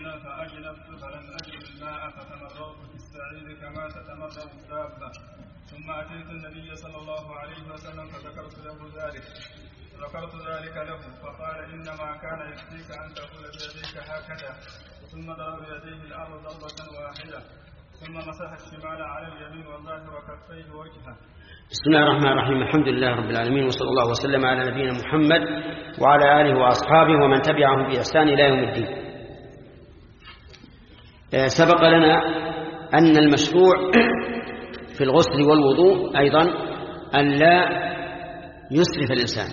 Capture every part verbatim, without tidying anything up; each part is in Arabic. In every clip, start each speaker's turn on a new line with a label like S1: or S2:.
S1: فأجنبت فلم أجد الماء فتمرغت في السعيد كما تتمرغ الدابة، ثم أتيت النبي صلى الله عليه وسلم فذكرت له ذلك ذكرت ذلك له فقال إنما كان يكفيك أن تقول بيديك هكذا، ثم ضرب بيديه الأرض ضربة واحدة، ثم مسح الشمال على اليمين والظاهر وكفيه وجهه.
S2: بسم الله الرحمن الرحيم. الحمد لله رب العالمين، وصلى الله وسلم على نبينا محمد وعلى آله وأصحابه ومن تبعهم بإحسان إلى يوم الدين. سبق لنا أن المشروع في الغسل والوضوء أيضا أن لا يسرف الإنسان،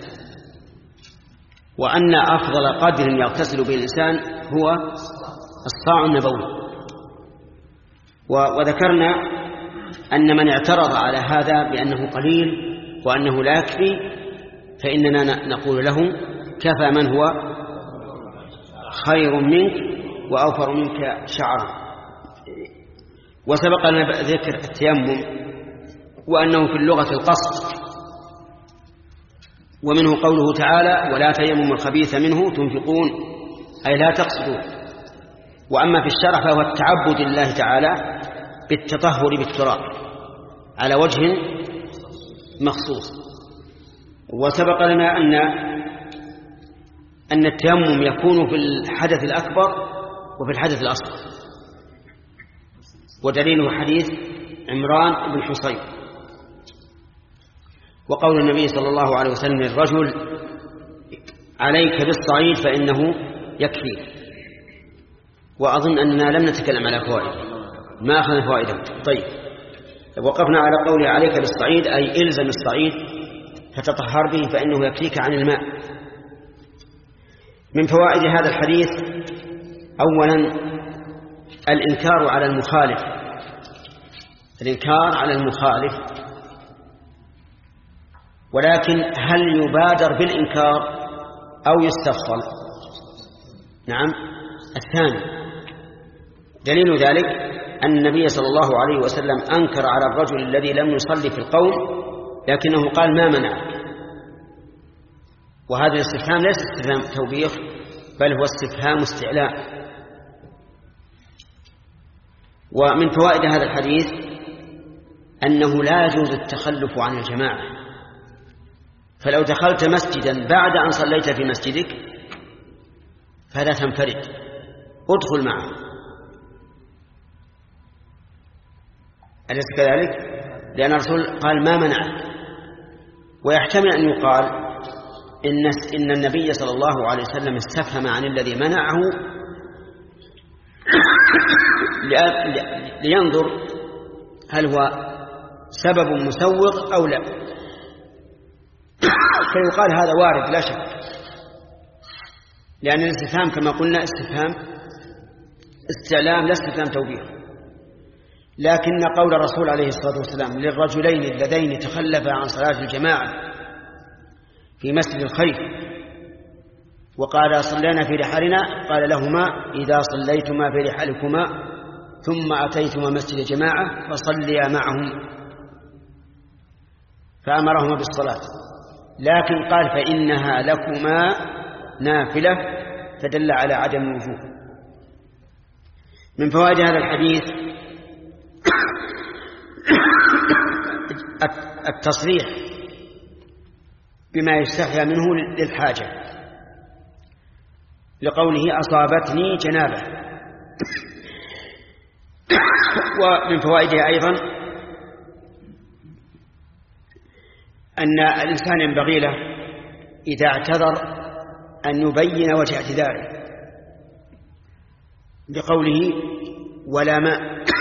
S2: وأن أفضل قدر يغتسل به الإنسان هو الصاع النبوي. وذكرنا أن من اعترض على هذا بأنه قليل وأنه لا يكفي فإننا نقول له كفى من هو خير منك وأوفر منك شعرا. وسبق لنا ذكر التيمم وأنه في اللغة القصد، ومنه قوله تعالى ولا تيمموا الخبيث منه تنفقون، أي لا تقصدون. وأما في الشرع فهو التعبد لله تعالى بالتطهر بالتراب على وجه مخصوص. وسبق لنا أن أن التيمم يكون في الحدث الأكبر وفي الحدث الأصغر، ودليله حديث عمران بن حصين وقول النبي صلى الله عليه وسلم للرجل عليك بالصعيد فإنه يكفي. وأظن أننا لم نتكلم على فوائده، ما أخذنا فوائده. طيب، وقفنا على قوله عليك بالصعيد أي إلزم الصعيد فتطهر به فإنه يكفيك عن الماء. من فوائد هذا الحديث أولا الإنكار على المخالف الإنكار على المخالف ولكن هل يبادر بالإنكار أو يستفصل؟ نعم، الثاني. دليل ذلك أن النبي صلى الله عليه وسلم أنكر على الرجل الذي لم يصلي في القوم لكنه قال ما منعك. وهذا الاستفهام ليس استفهام توبيخ بل هو استفهام استعلاء. ومن فوائد هذا الحديث أنه لا يجوز التخلف عن الجماعة، فلو دخلت مسجدا بعد أن صليت في مسجدك فلا تنفرد، ادخل معه، أليس كذلك؟ لأن الرسول قال ما منعك. ويحتمل أن يقال إن, إن النبي صلى الله عليه وسلم استفهم عن الذي منعه لينظر هل هو سبب مسوغ أو لا، فيقال هذا وارد لا شك، لأن الاستفهام كما قلنا استفهام استعلام لا استفهام توبيخ. لكن قول الرسول عليه الصلاة والسلام للرجلين اللذين تخلفا عن صلاة الجماعة في مسجد الخيف وقال صلينا في رحالنا، قال لهما إذا صليتما في رحالكما ثم أتيتما مسجد جماعة فصليا معهم، فأمرهما بالصلاة، لكن قال فإنها لكما نافلة، فدل على عدم الوجوب. من فوائد هذا الحديث التصريح بما يستحيا منه للحاجة، لقوله أصابتني جنابة. ومن فوائدها أيضا أن الإنسان ينبغي له إذا اعتذر أن يبين وجه اعتذاره بقوله ولا ماء،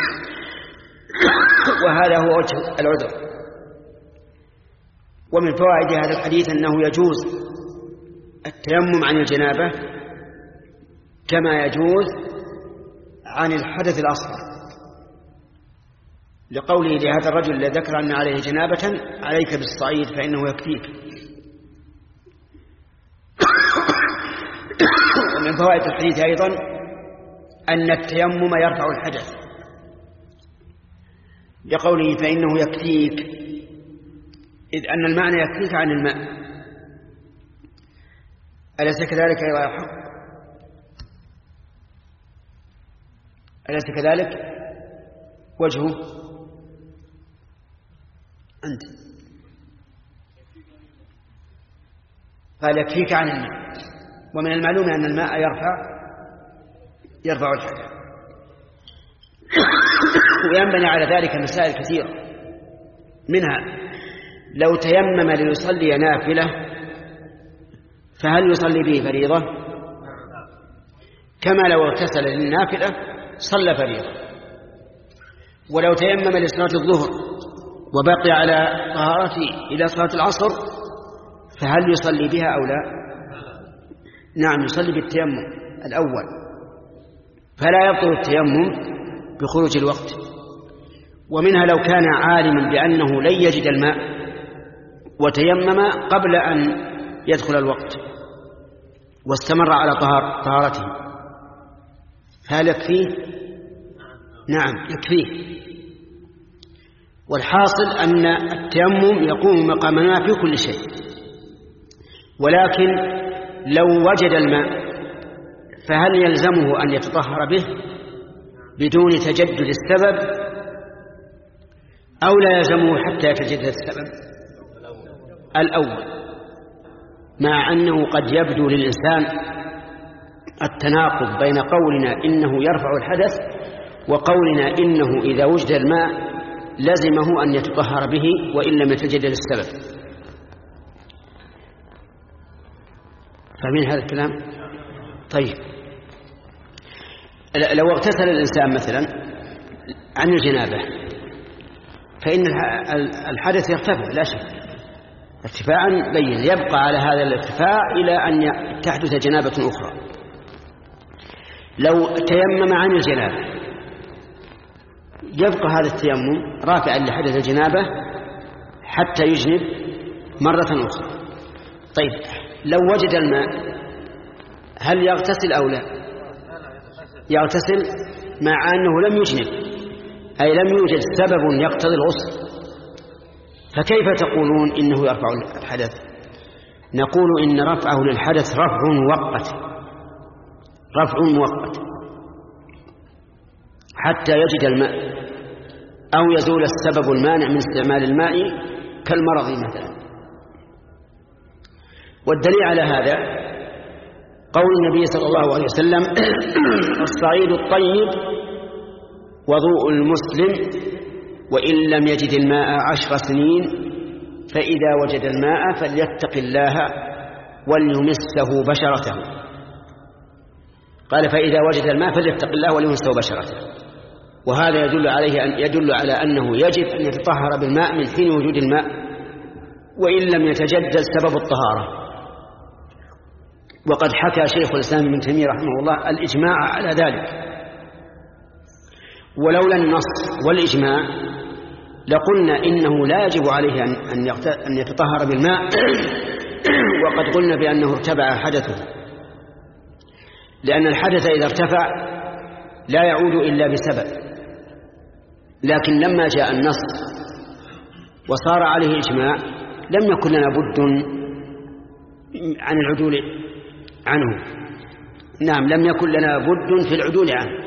S2: وهذا هو وجه العذر. ومن فوائد هذا الحديث أنه يجوز التيمم عن الجنابة كما يجوز عن الحدث الأصغر، لقوله لهذا الرجل الذي ذكر أن عليه جنابة عليك بالصعيد فإنه يكفيك. ومن فوائد الحديث أيضا أن التيمم يرفع الحدث، لقوله فإنه يكفيك، إذ أن المعنى يكفيك عن الماء. أليس كذلك يا حق؟ أليس كذلك؟ وجهه أنت قال يكفيك عن الماء، ومن المعلوم أن الماء يرفع يرفع الحدث. وينبني على ذلك مسائل كثيرة، منها لو تيمم ليصلي نافلة فهل يصلي به فريضة؟ كما لو اغتسل للنافلة صلى فريضة. ولو تيمم لصلاة الظهر وبقي على طهارته إلى صلاة العصر فهل يصلي بها أو لا؟ نعم، يصلي بالتيمم الأول، فلا يبطل التيمم بخروج الوقت. ومنها لو كان عالما بأنه لن يجد الماء وتيمم قبل أن يدخل الوقت واستمر على طهار طهارته هل يكفيه؟ نعم يكفيه. والحاصل أن التيمم يقوم مقام الماء في كل شيء، ولكن لو وجد الماء فهل يلزمه أن يتطهر به بدون تجدد السبب أو لا يلزمه حتى يتجدد السبب؟ الأول، مع أنه قد يبدو للإنسان التناقض بين قولنا إنه يرفع الحدث وقولنا إنه إذا وجد الماء لزمه أن يتطهر به وإن لم يتجدد السبب. فمن هذا الكلام؟ طيب، لو اغتسل الإنسان مثلا عن الجنابة فإن الحدث يرتفع لا شك ارتفاعا بين، يبقى على هذا الارتفاع إلى أن تحدث جنابة أخرى. لو تيمم عن الجنابة يبقى هذا التيمم رافعا لحدث الجنابة حتى يجنب مرة أخرى. طيب، لو وجد الماء هل يغتسل أو لا؟ يغتسل مع أنه لم يجنب، أي لم يوجد سبب يقتضي الغسل، فكيف تقولون إنه يرفع الحدث؟ نقول إن رفعه للحدث رفع مؤقت، رفع مؤقت حتى يجد الماء أو يزول السبب المانع من استعمال الماء كالمرض مثلا. والدليل على هذا قول النبي صلى الله عليه وسلم الصعيد الطيب وضوء المسلم وإن لم يجد الماء عشر سنين فإذا وجد الماء فليتق الله وليمسه بشرته. قال فإذا وجد الماء فليتق الله وليمسه بشرته، وهذا يدل عليه أن يدل على أنه يجب أن يتطهر بالماء من حين وجود الماء وإن لم يتجدد سبب الطهارة. وقد حكى شيخ الإسلام ابن تيمية رحمه الله الإجماع على ذلك، ولولا النص والإجماع لقلنا إنه لا يجب عليه أن يتطهر بالماء وقد قلنا بأنه ارتفع حدثه، لأن الحدث إذا ارتفع لا يعود إلا بسبب. لكن لما جاء النص وصار عليه إجماع لم يكن لنا بد عن العدول عنه. نعم، لم يكن لنا بد في العدول عنه.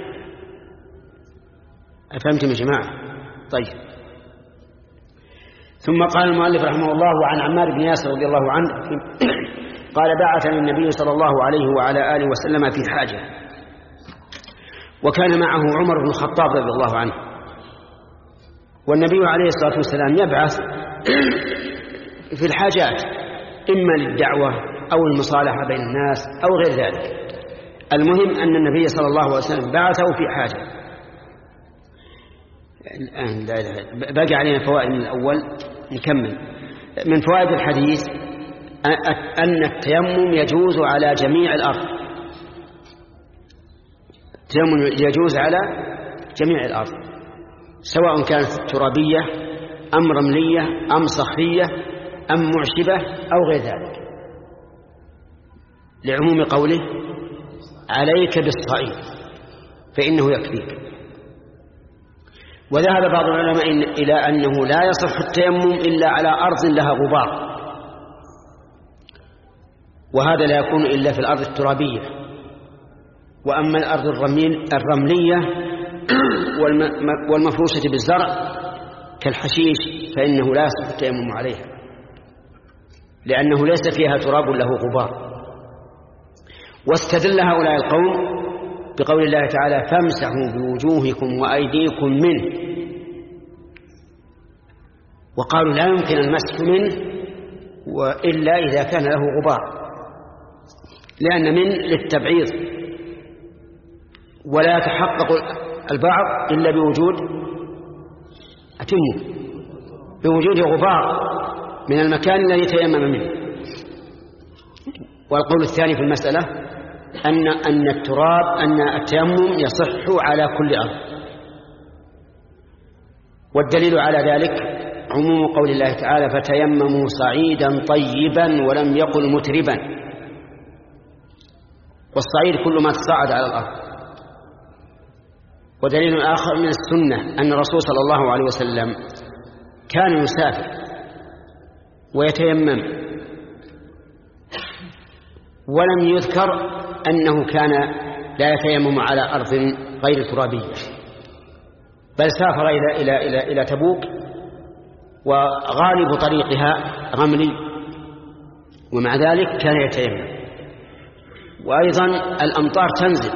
S2: أفهمتم يا جماعة؟ طيب. ثم قال المؤلف رحمه الله عن عمار بن ياسر رضي الله عنه قال بعثني النبي صلى الله عليه وعلى آله وسلم في حاجة، وكان معه عمر بن الخطاب رضي الله عنه، والنبي عليه الصلاة والسلام يبعث في الحاجات إما للدعوة أو المصالحة بين الناس أو غير ذلك. المهم أن النبي صلى الله عليه وسلم بعثه في حاجة. الآن لا لا باقي علينا فوائد من الأول نكمل. من فوائد الحديث أن التيمم يجوز على جميع الأرض، التيمم يجوز على جميع الأرض سواء كانت ترابية أم رملية أم صخرية أم معشبة أو غير ذلك، لعموم قوله عليك بالصعيد فإنه يكفيك. وذهب بعض العلماء إلى أنه لا يصح التيمم إلا على أرض لها غبار، وهذا لا يكون إلا في الأرض الترابية. وأما الأرض الرملية والمفروشة بالزرع كالحشيش فإنه لا يصح التيمم عليها، لأنه ليس فيها تراب له غبار. واستدل هؤلاء القوم بقول الله تعالى فامسحوا بوجوهكم وأيديكم منه، وقالوا لا يمكن المسح منه وإلا إذا كان له غبار، لأن من للتبعيض، ولا يتحقق البعض إلا بوجود أتمه بوجود غبار من المكان الذي تيمم منه. والقول الثاني في المسألة أن أن التراب أن التيمم يصح على كل أرض، والدليل على ذلك عموم قول الله تعالى فتيمموا صعيدا طيبا ولم يقل متربا، والصعيد كل ما تصعد على الأرض. ودليل آخر من السنة أن الرسول صلى الله عليه وسلم كان يسافر ويتيمم، ولم يذكر أنه كان لا يتيمم على أرض غير ترابية، بل سافر إلى إلى إلى إلى تبوك وغالب طريقها رملي، ومع ذلك كان يتيمم. وأيضا الأمطار تنزل،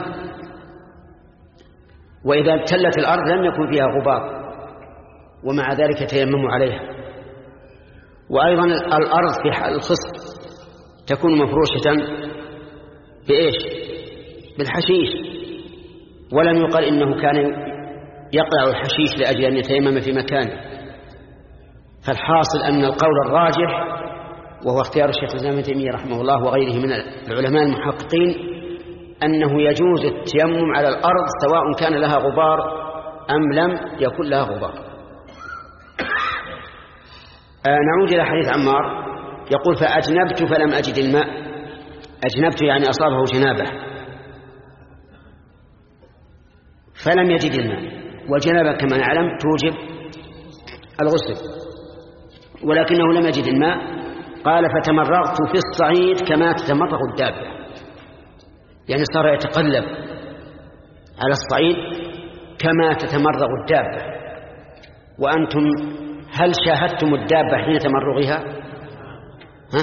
S2: وإذا ابتلت الأرض لم يكن فيها غبار، ومع ذلك يتيمم عليها. وأيضا الأرض في حال الخصب تكون مفروشة بإيش؟ بالحشيش، ولم يقل إنه كان يقلع الحشيش لأجل أن يتيمم في مكانه. فالحاصل أن القول الراجح، وهو اختيار الشيخ الإسلام ابن تيمية رحمه الله وغيره من العلماء المحققين، أنه يجوز التيمم على الأرض سواء كان لها غبار أم لم يكن لها غبار. آه نعود إلى حديث عمار، يقول فأجنبت فلم أجد الماء. أجنبت يعني أصابه جنابه فلم يجد الماء، والجنابة كما نعلم توجب الغسل، ولكنه لم يجد الماء. قال فتمرغت في الصعيد كما تتمرغ الدابة، يعني صار يتقلب على الصعيد كما تتمرغ الدابة. وأنتم هل شاهدتم الدابة حين تمرغها؟ ها؟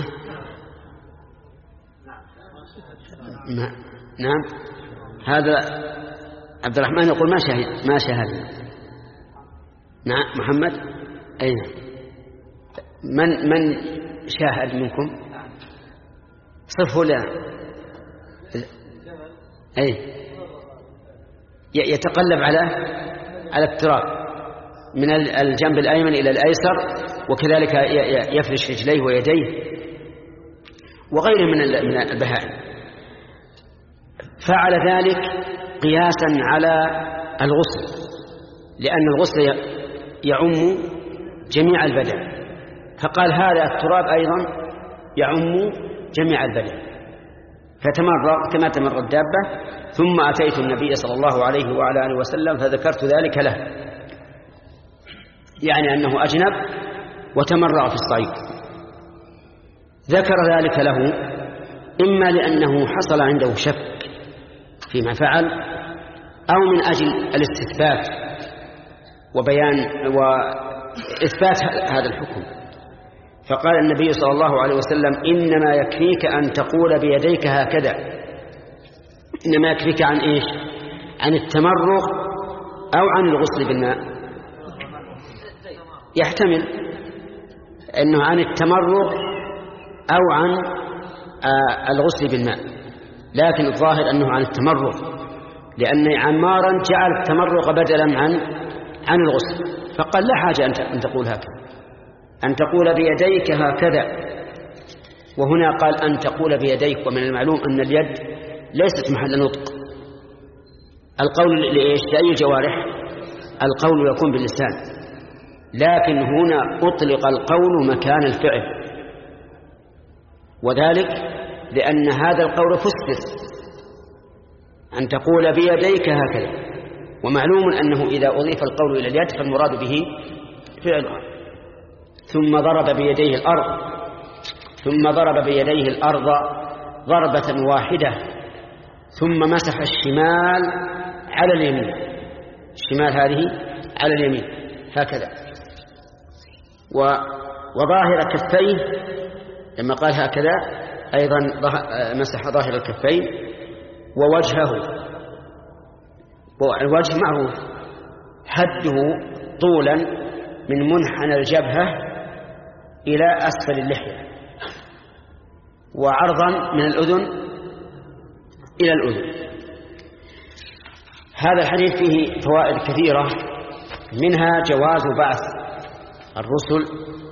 S2: ما. نعم، هذا عبد الرحمن يقول ما شاهد ما شاهدنا. نعم محمد أين من من شاهد منكم؟ صفوا لنا. أي يتقلب على على التراب من الجنب الأيمن إلى الأيسر، وكذلك يفرش رجليه ويديه وغيره من البهائم. فعل ذلك قياسا على الغسل، لأن الغسل يعم جميع البدن، فقال هذا التراب أيضا يعم جميع البدن، فتمرغ كما تمر الدابة. ثم أتيت النبي صلى الله عليه وعلى آله وسلم فذكرت ذلك له، يعني أنه أجنب وتمرغ في الصعيد. ذكر ذلك له إما لأنه حصل عنده شك فيما فعل، أو من أجل الاستثبات وبيان وإثبات هذا الحكم. فقال النبي صلى الله عليه وسلم إنما يكفيك أن تقول بيديك هكذا. إنما يكفيك عن إيش؟ عن التمرغ أو عن الغسل بالماء؟ يحتمل أنه عن التمرغ أو عن آه الغسل بالماء، لكن الظاهر أنه عن التمرغ، لأن عمارا جعل التمرغ بدلا عن عن الغسل. فقال لا حاجة أن تقول هكذا، أن تقول بيديك هكذا. وهنا قال أن تقول بيديك، ومن المعلوم أن اليد ليست محل نطق. القول لإيش؟ لأي جوارح؟ القول يكون باللسان، لكن هنا أطلق القول مكان الفعل، وذلك لأن هذا القول فسر أن تقول بيديك هكذا، ومعلوم أنه إذا أضيف القول إلى اليد فالمراد به فعلها. ثم ضرب بيديه الأرض ثم ضرب بيديه الأرض ضربة واحدة، ثم مسح الشمال على اليمين، الشمال هذه على اليمين هكذا، وظاهر كفيه لما قال هكذا أيضا مسح ظاهر الكفين ووجهه. والوجه معروف حده طولا من منحنى الجبهة إلى أسفل اللحية، وعرضا من الأذن إلى الأذن. هذا الحديث فيه فوائد كثيرة، منها جواز بعث الرسل،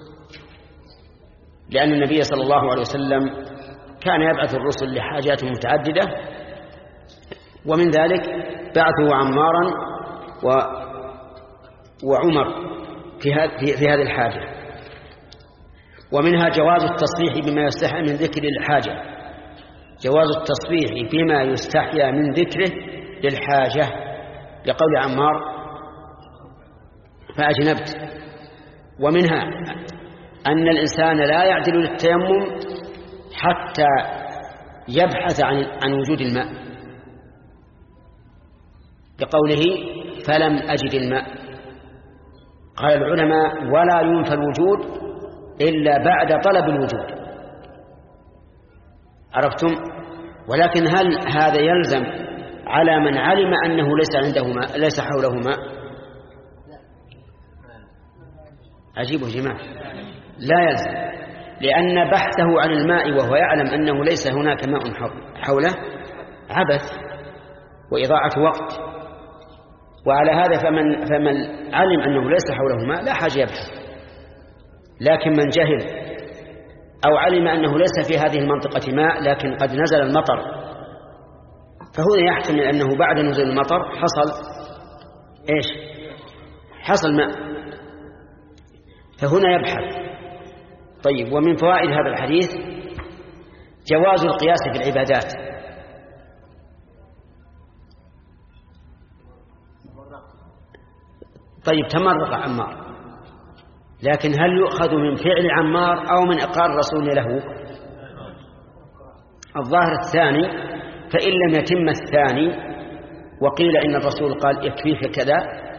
S2: لأن النبي صلى الله عليه وسلم كان يبعث الرسل لحاجات متعددة، ومن ذلك بعثه عمارا و... وعمر في, ها... في... في هذه الحاجة. ومنها جواز التصريح بما يستحيى من ذكر الحاجة، جواز التصريح بما يستحيى من ذكره للحاجة، لقول عمار فأجنبت. ومنها أن الإنسان لا يعدل للتيمم حتى يبحث عن عن وجود الماء، لقوله فلم أجد الماء. قال العلماء ولا ينفى الوجود إلا بعد طلب الوجود، عرفتم؟ ولكن هل هذا يلزم على من علم أنه ليس عنده ماء، ليس حوله ماء؟ عجيب جماعة، لا يلزم، لأن بحثه عن الماء وهو يعلم أنه ليس هناك ماء حوله عبث وإضاعة وقت. وعلى هذا فمن, فمن علم أنه ليس حوله ماء لا حاجة يبحث. لكن من جهل أو علم أنه ليس في هذه المنطقة ماء لكن قد نزل المطر، فهنا يحتمل أنه بعد نزول المطر حصل إيش؟ حصل ماء، فهنا يبحث. طيب، ومن فوائد هذا الحديث جواز القياس في العبادات. طيب، تمرق عمار، لكن هل يؤخذ من فعل عمار أو من إقرار الرسول له؟ الظاهر الثاني، فإن لم يتم الثاني وقيل إن الرسول قال يكفيك كذا،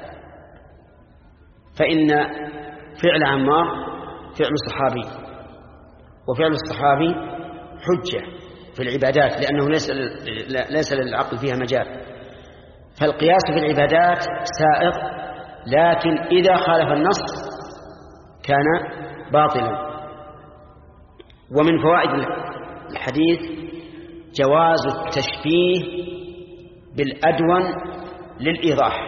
S2: فإن فعل عمار فعل الصحابي، وفعل الصحابي حجة في العبادات لأنه ليس ليس للعقل فيها مجال. فالقياس في العبادات سائغ، لكن إذا خالف النص كان باطلا. ومن فوائد الحديث جواز التشبيه بالأدون للإيضاح،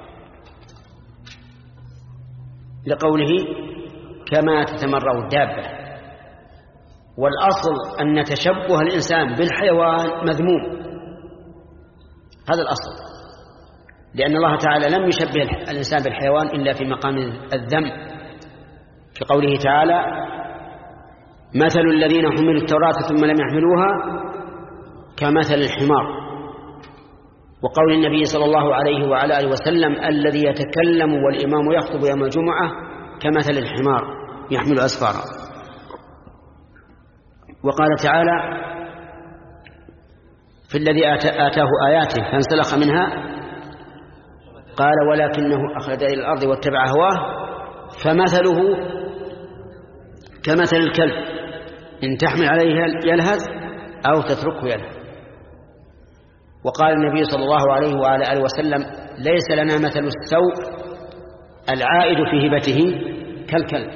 S2: لقوله كما تتمرغ الدابة. والأصل أن تشبه الإنسان بالحيوان مذموم، هذا الأصل، لأن الله تعالى لم يشبه الإنسان بالحيوان إلا في مقام الذم، في قوله تعالى مثل الذين حملوا التوراة ثم لم يحملوها كمثل الحمار. وقول النبي صلى الله عليه وعلى آله وسلم الذي يتكلم والإمام يخطب يوم الجمعة كمثل الحمار يحمل أسفارا. وقال تعالى في الذي آتاه آياته فانسلخ منها قال ولكنه أخلد إلى الأرض واتبع هواه فمثله كمثل الكلب إن تحمل عليه يلهث أو تتركه يلهث. وقال النبي صلى الله عليه وعلى آله وسلم ليس لنا مثل السوء العائد في هبته كالكلب.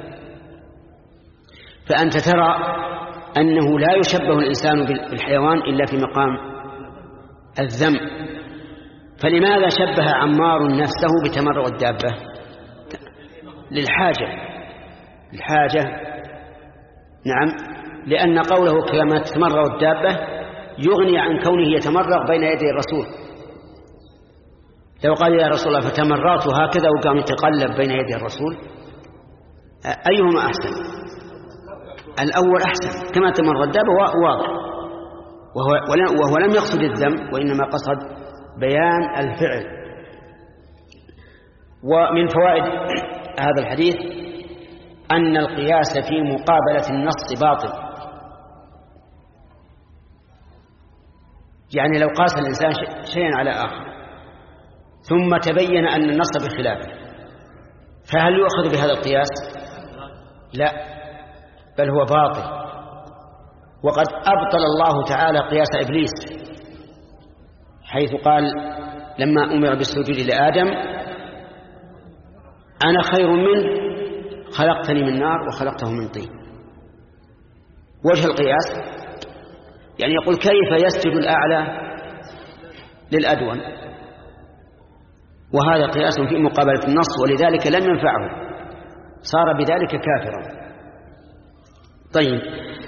S2: فأنت ترى أنه لا يشبه الإنسان بالحيوان إلا في مقام الذم. فلماذا شبه عمار نفسه بتمرغ الدابة؟ للحاجة الحاجة نعم، لأن قوله كما تتمرغ الدابة يغني عن كونه يتمرغ بين يدي الرسول. لو قال يا رسول الله فتمرغت هكذا وقام يتقلب بين يدي الرسول، أيهما أحسن؟ الأول أحسن، كما تمرغ الدابة واضح، وهو, وهو لم يقصد الذم وإنما قصد بيان الفعل. ومن فوائد هذا الحديث أن القياس في مقابلة النص باطل. يعني لو قاس الإنسان شيئا على آخر ثم تبين أن النص بخلافه، فهل يؤخذ بهذا القياس؟ لا، بل هو باطل. وقد أبطل الله تعالى قياس إبليس حيث قال لما أمر بالسجود لآدم أنا خير منه خلقتني من نار وخلقته من طين. وجه القياس يعني يقول كيف يسجد الأعلى للأدون، وهذا قياس في مقابلة النص، ولذلك لم ينفعه، صار بذلك كافرا. طيب،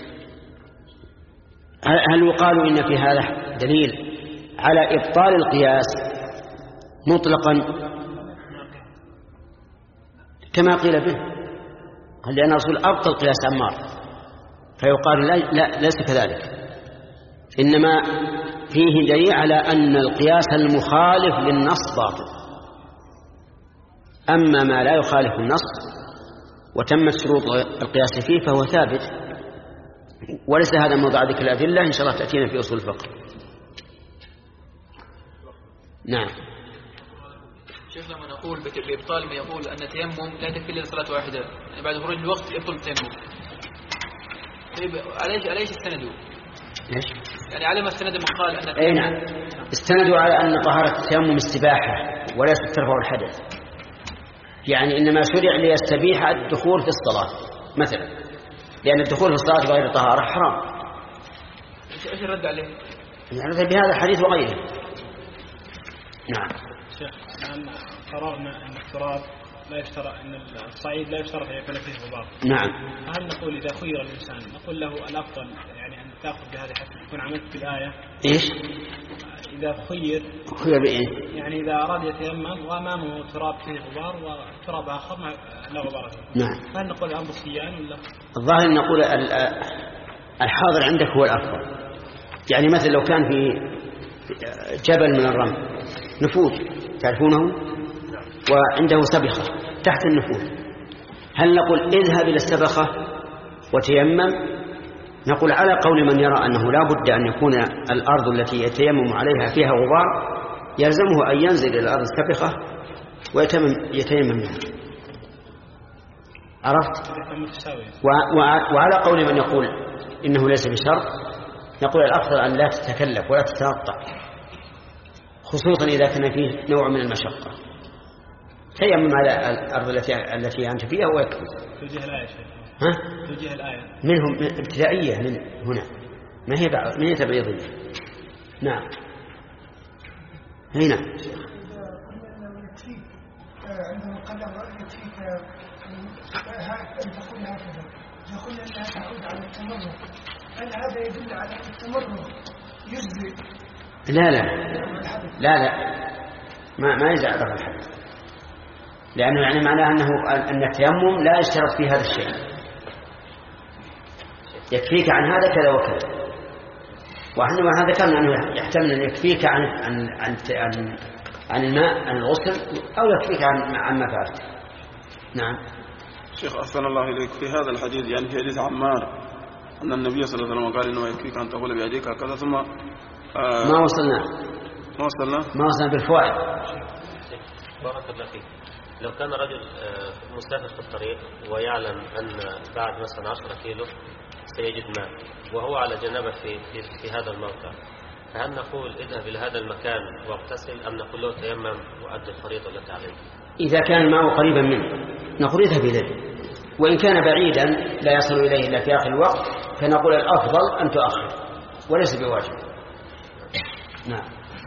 S2: هل يقال إن في هذا دليل على إبطال القياس مطلقا كما قيل به؟ قال لأن الرسول أبطل قياس عمار، فيقال لا, لا ليس كذلك، إنما فيه دليل على أن القياس المخالف للنص باطل. أما ما لا يخالف النص وتمت شروط القياس فيه فهو ثابت، وليس هذا موضع ذكر الأدلة، إن شاء الله تأتينا في أصول الفقه. نعم.
S3: شيخ لما نقول بإبطال ما يقول أن التيمم لا تكفي إلا صلاة واحدة، يعني بعد خروج الوقت يبطل التيمم. طيب عليش عليش استندوا؟
S2: ليش؟
S3: يعني على ما استند من قال أن
S2: أي نعم، استندوا على أن طهارة التيمم استباحة وليست ترفع الحدث، يعني إنما شرع ليستبيح الدخول في الصلاة مثلا، لأن الدخول في الصلاة بغير طهارة حرام.
S3: إيش الرد عليه؟
S2: يعني بهذا الحديث وغيره. نعم.
S4: شيخ الآن قررنا أن التراب لا يشترط، أن الصعيد لا يشترط أن يكون فيه غبار.
S2: نعم.
S4: هل نقول إذا خير الإنسان نقول له الأفضل يعني أن تأخذ بهذه حتى تكون عملت بالآية؟
S2: إيش؟
S4: إذا خير
S2: خير بإيه؟
S4: يعني إذا أراد يتيمم وأمامه تراب فيه غبار وتراب آخر لا غبار فيه.
S2: نعم.
S4: هل نقول الأمر سيان ولا؟
S2: الظاهر نقول الحاضر عندك هو الأفضل. يعني مثلا لو كان في جبل من الرمل نفوذ تعرفونه وعنده سبخة تحت النفوذ، هل نقول اذهب إلى السبخة وتيمم؟ نقول على قول من يرى أنه لا بد أن يكون الأرض التي يتيمم عليها فيها غبار يلزمه أن ينزل إلى الأرض السبخة ويتيمم منها. عرفت؟ وعلى قول من يقول إنه ليس بشرط نقول الأفضل أن لا تتكلف ولا تتنطع، خصوصا إذا كان فيه نوع من المشقة. تيمم على الأرض التي التي أنت فيها ويكفي.
S4: توجيه الآية شيخ.
S2: ها؟
S4: توجيه الآية.
S2: منهم ابتدائية من هنا، ما هي بعض ما هي تبعيضية. نعم. هنا.
S5: عندما قدر يكفيك أن تقول هكذا، يقول أنها تعود على التمرد، هل هذا يدل على أن التمرد يجزي؟
S2: لا لا لا لا ما ما يجزي على الحدث، لأنه يعني معناه أنه أن التيمم لا يشترط في هذا الشيء، يكفيك عن هذا كذا وكذا. وإحنا هذا كان أنه يحتمل أن يكفيك عن عن عن, عن عن الماء عن الغسل أو يكفيك عن عما فعلت. نعم.
S6: شيخ أحسن الله إليك، في هذا الحديث يعني في حديث عمار أن النبي صلى الله عليه وسلم قال إنه يكفيك أن تقول بيديك هكذا ثم آه
S2: ما وصلنا
S6: ما وصلنا
S2: ما وصلنا بالفوائد.
S7: بارك الله فيك. لو كان رجل مسافر في الطريق ويعلم أن بعد مثلا عشرة كيلو سيجد ماء وهو على جنابه في, في, في هذا الموقع، فهل نقول اذهب إلى هذا المكان واغتسل أم نقول له تيمم وأدي الفريضة التي عليك؟
S2: إذا كان الماء قريبا منه نقول اذهب إليه، وإن كان بعيدا لا يصل إليه إلا في آخر الوقت فنقول الأفضل أن تؤخر وليس بواجب. نعم.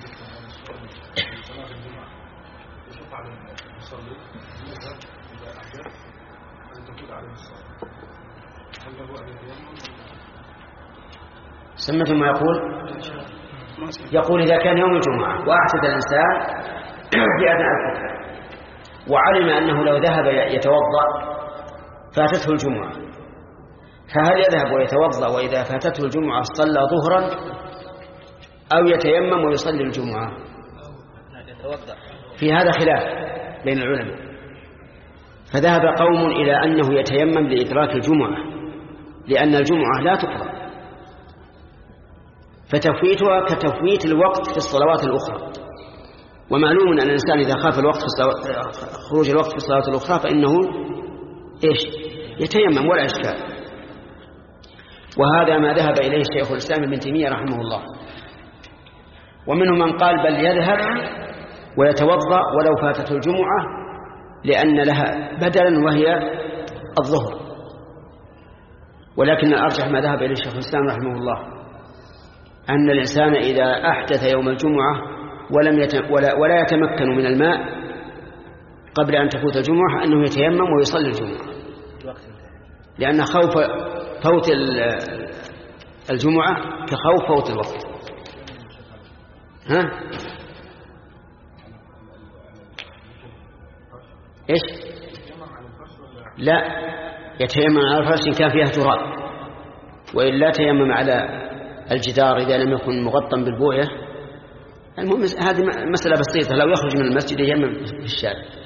S2: سمعتم ما يقول؟ يقول إذا كان يوم الجمعة واعتدى الإنسان في أثناء الخطبة وعلم أنه لو ذهب يتوضأ فاتته الجمعة، فهل يذهب ويتوضأ وإذا فاتته الجمعة صلى ظهرا أو يتيمم ويصلي الجمعة؟ في هذا خلاف بين العلماء، فذهب قوم إلى أنه يتيمم لإدراك الجمعة لأن الجمعة لا تقرأ، فتفويتها كتفويت الوقت في الصلوات الأخرى، ومعلوم أن الإنسان إذا خاف الوقت في الصلاة خروج الوقت في الصلاة الأخرى فإنه إيش يتيمم ولا إشكال. وهذا ما ذهب إليه شيخ الإسلام ابن تيمية رحمه الله. ومنهم من قال بل يذهب ويتوضأ ولو فاتته الجمعة لأن لها بدلا وهي الظهر. ولكن الأرجح ما ذهب إليه شيخ الإسلام رحمه الله أن الإنسان إذا أحدث يوم الجمعة ولم يتم ولا, ولا يتمكن من الماء قبل أن تفوت الجمعة أنه يتيمم ويصلي الجمعة، لأن خوف فوت الجمعة كخوف فوت الوقت. ها إيش؟ لا، يتيمم على الفرش إن كان فيها تراب، وإلا تيمم على الجدار إذا لم يكن مغطى بالبوية. المهم هذه مسألة بسيطة، لو يخرج من المسجد يتيمم في الشارع.